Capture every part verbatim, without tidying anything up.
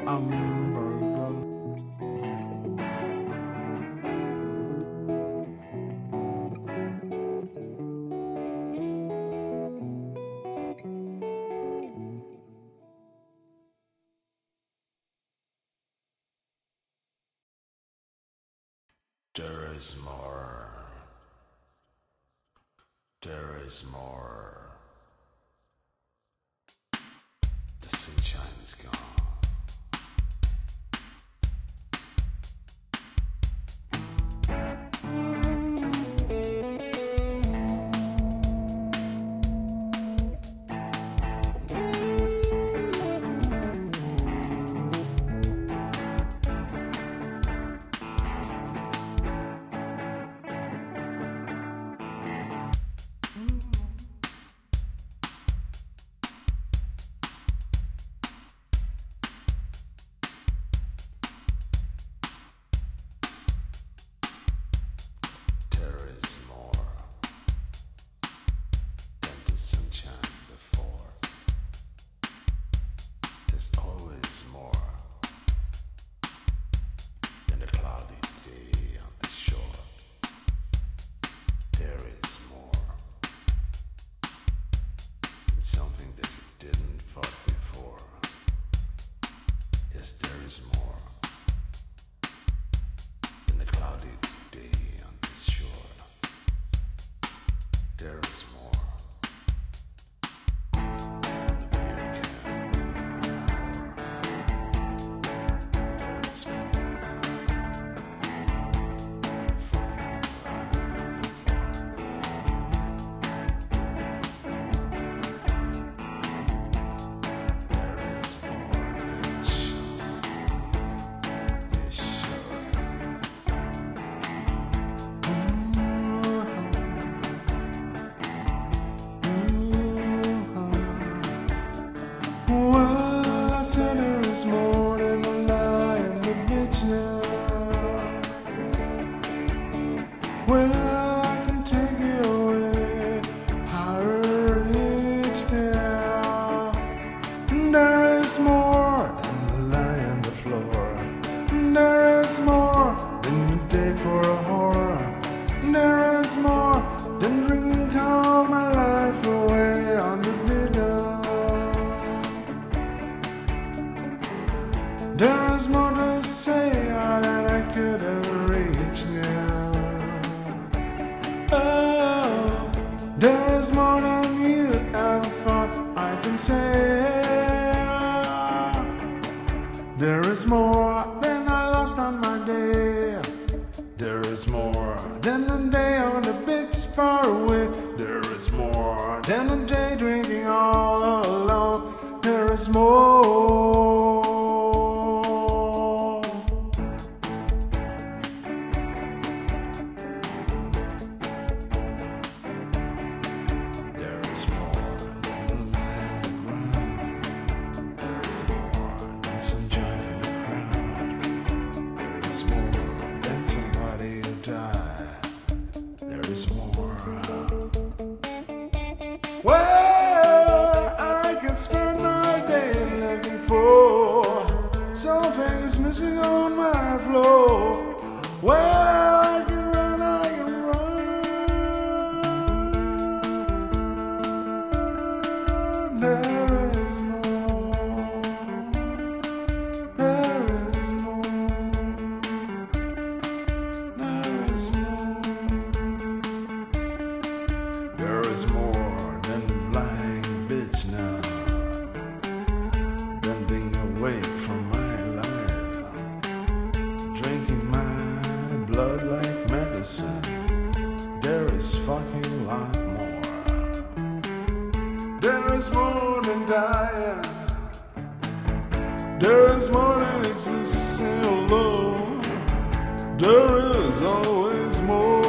Hamburger. There is more. There is more. The sunshine is gone. There's more to say than I could ever reach now. Oh, there's more than you ever thought I can say. There is more than I lost on my day. There is more than a day on the beach far away. There is more than a day drinking all alone. There is more. Well, I can spend my day looking for something is missing on my floor. Well, I can run, I can run. There is more. There is more. There is more. There is more than lying bitch now, than being awake from my life, drinking my blood like medicine. There is fucking lot more. There is more than dying. There is more than existing alone. There is always more.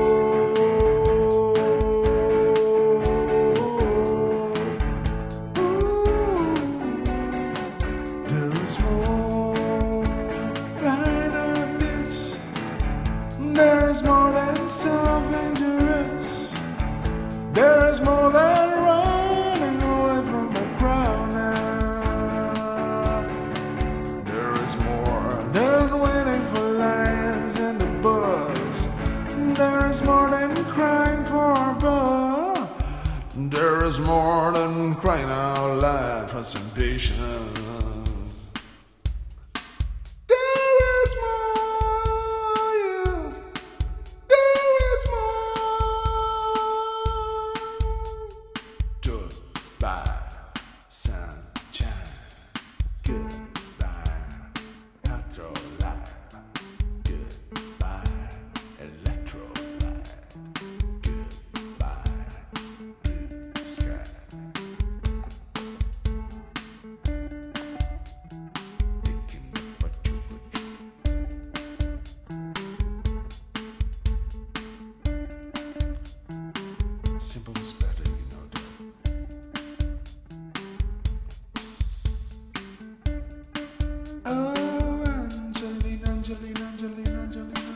There is more than something to risk. There is more than running away from the crowd now. There crying out loud for some patience. There is more, yeah. There is more. Goodbye, sunshine. Goodbye, afterlife. Goodbye, electrolyte. Goodbye, blue sky. Thinking of what you would do. Simple is better, you know that. Oh, Angelina, Angelina, Angelina, Angelina.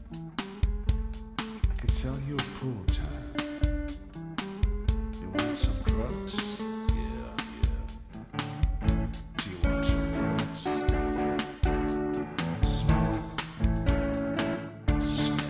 I could sell you a pool time. You want some drugs? Yeah, yeah. Do you want some drugs? Smoke. Shit.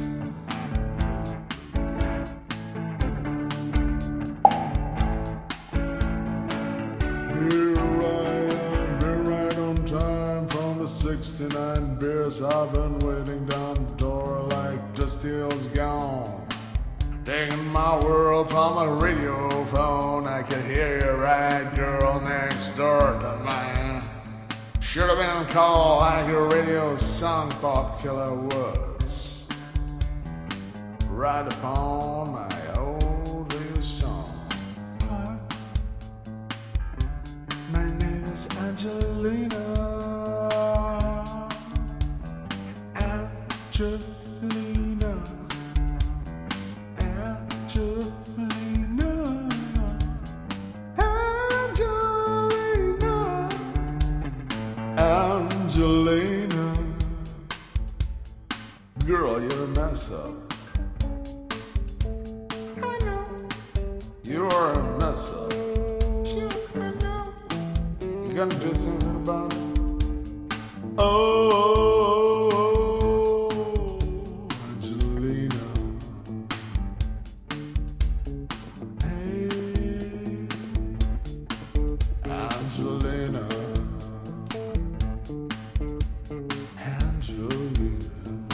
Here I am, been right on time from the sixty-nine beers I've been waiting down the door like Dusty Hill's gone. Taking my world from a radio phone. I could hear you right, girl, next door to mine. Should have been called like a radio song pop killer was. Right upon my old little song. My name is Angelina. Angelina. Angelina. Angelina. Angelina. Girl, you're a mess up. I know. You're a mess up. You gonna do something about it? Oh, Angelina. Hey, Angelina. Angelina.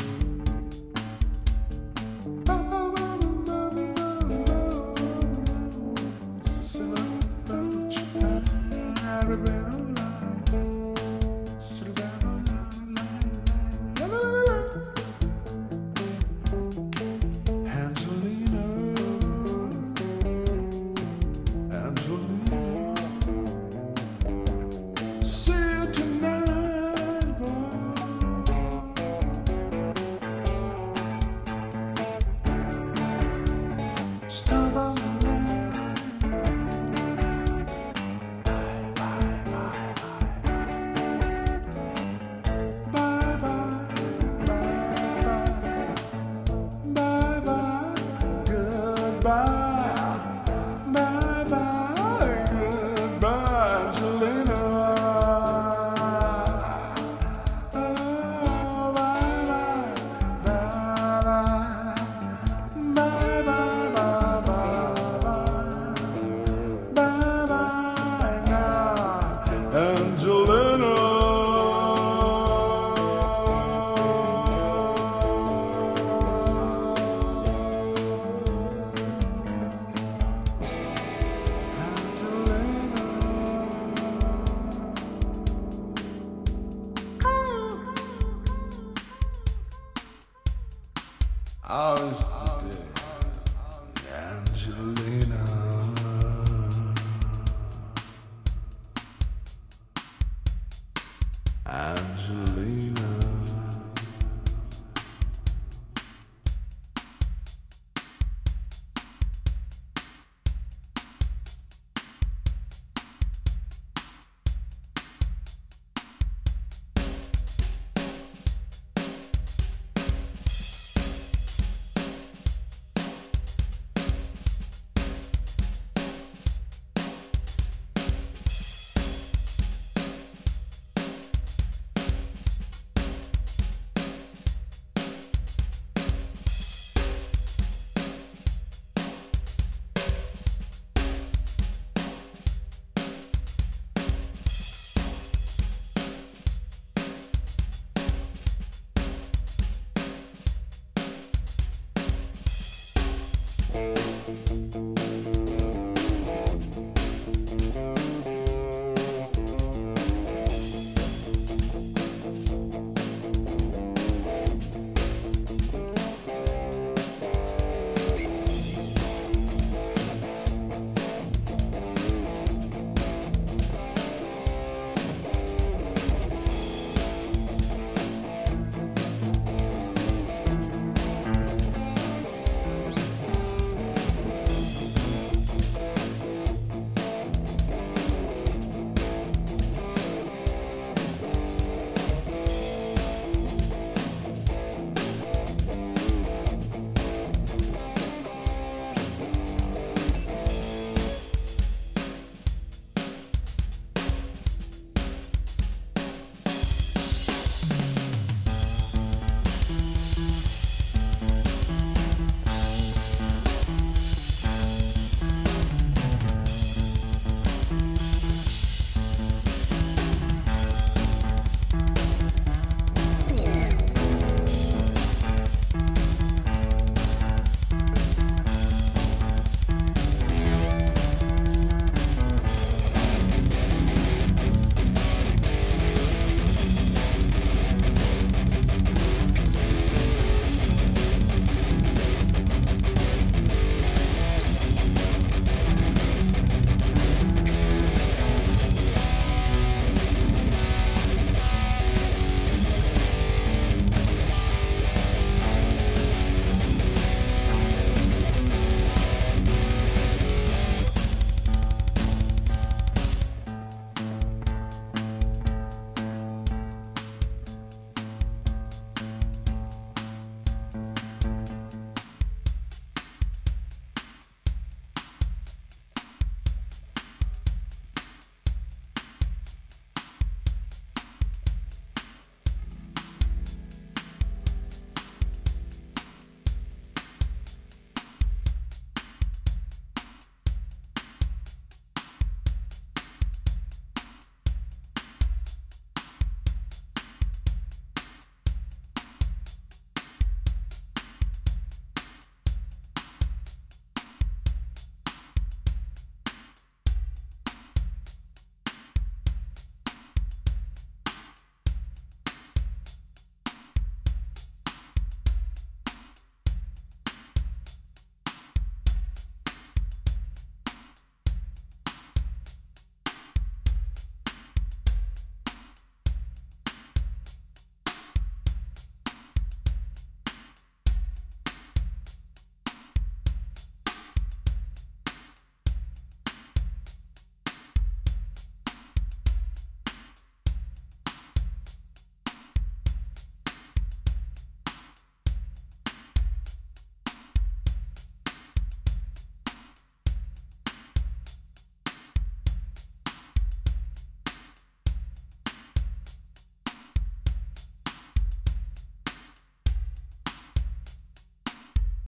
Ours today, Angelina. Angelina.